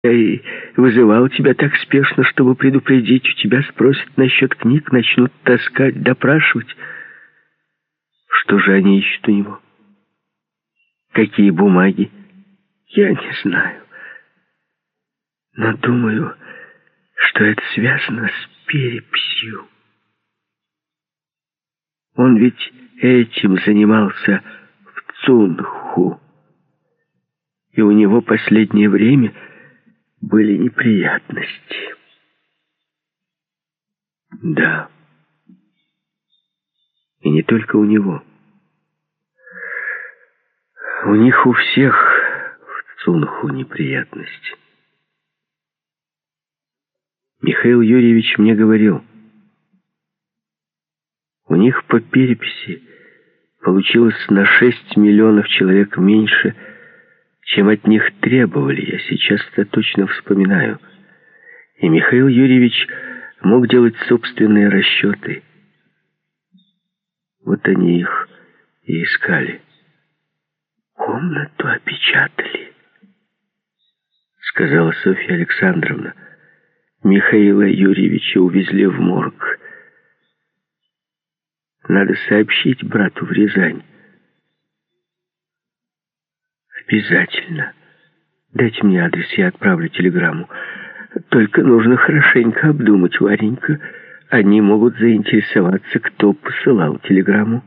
Я и вызывал тебя так спешно, чтобы предупредить. У тебя спросят насчет книг, начнут таскать, допрашивать. Что же они ищут у него? Какие бумаги? Я не знаю. Но думаю, что это связано с переписью. Он ведь этим занимался в Цунху. И у него последнее время были неприятности. Да. И не только у него. У них у всех в Цунху неприятности. Михаил Юрьевич мне говорил, у них по переписи получилось на 6 миллионов человек меньше, чем от них требовали. Я сейчас это точно вспоминаю. И Михаил Юрьевич мог делать собственные расчеты. Вот они их и искали. «Комнату опечатали», — сказала Софья Александровна. Михаила Юрьевича увезли в морг. Надо сообщить брату в Рязань. Обязательно. Дайте мне адрес, я отправлю телеграмму. Только нужно хорошенько обдумать, Варенька. Они могут заинтересоваться, кто посылал телеграмму.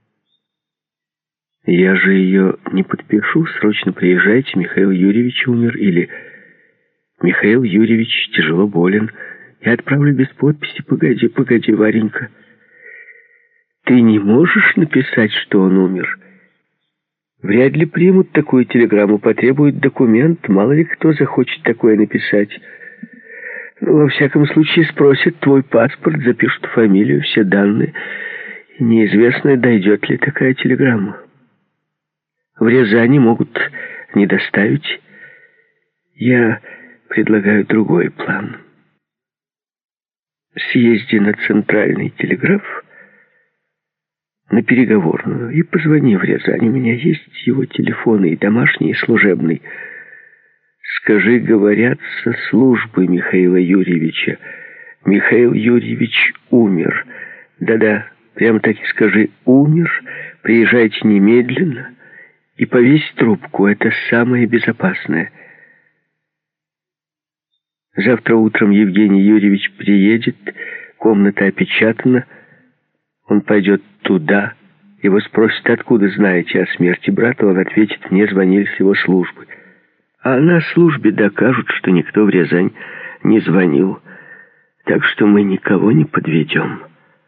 Я же ее не подпишу. Срочно приезжайте, Михаил Юрьевич умер, или Михаил Юрьевич тяжело болен. Я отправлю без подписи. Погоди, Варенька. Ты не можешь написать, что он умер? Вряд ли примут такую телеграмму, потребуют документ. Мало ли кто захочет такое написать. Во всяком случае спросят твой паспорт, запишут фамилию, все данные. И неизвестно, дойдет ли такая телеграмма. В Рязани могут не доставить. Я предлагаю другой план. Съезди на центральный телеграф, на переговорную, и позвони в Рязань. У меня есть его телефоны, и домашний, и служебный. Скажи, говорят со службы Михаила Юрьевича. Михаил Юрьевич умер. Да-да, прямо так и скажи: умер, приезжайте немедленно и повесь трубку. Это самое безопасное. Завтра утром Евгений Юрьевич приедет, комната опечатана. Он пойдет туда, его спросят, откуда знаете о смерти брата. Он ответит: мне звонили с его службы. А на службе докажут, что никто в Рязань не звонил. Так что мы никого не подведем.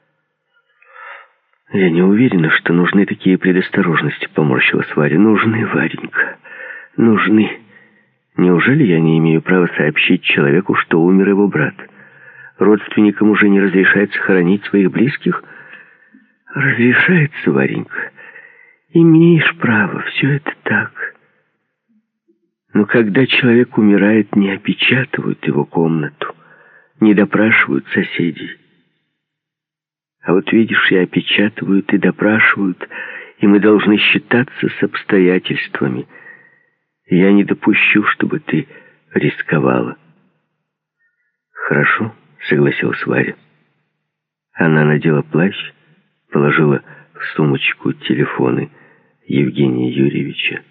Я не уверена, что нужны такие предосторожности, поморщилась Варя. Нужны, Варенька, нужны. Неужели я не имею права сообщить человеку, что умер его брат? Родственникам уже не разрешается хоронить своих близких? Разрешается, Варенька. Имеешь право, все это так. Но когда человек умирает, не опечатывают его комнату, не допрашивают соседей. А вот видишь, и опечатывают, и допрашивают, и мы должны считаться с обстоятельствами. Я не допущу, чтобы ты рисковала. Хорошо, согласилась Варя. Она надела плащ, положила в сумочку телефоны Евгения Юрьевича.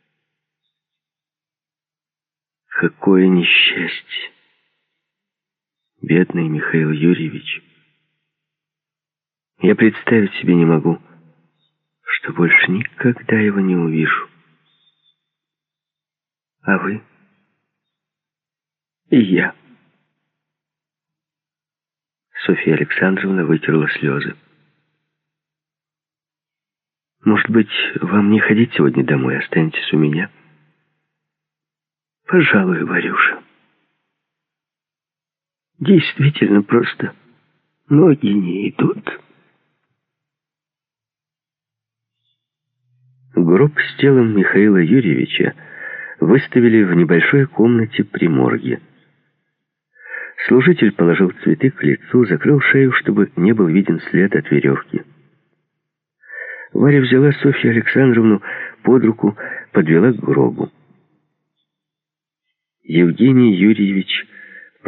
Какое несчастье! Бедный Михаил Юрьевич. Я представить себе не могу, что больше никогда его не увижу. А вы? И я. Софья Александровна вытерла слезы. Может быть, вам не ходить сегодня домой, останетесь у меня? Пожалуй, Варюша. Действительно, просто ноги не идут. Гроб с телом Михаила Юрьевича выставили в небольшой комнате при морге. Служитель положил цветы к лицу, закрыл шею, чтобы не был виден след от веревки. Варя взяла Софью Александровну под руку, подвела к гробу. Евгений Юрьевич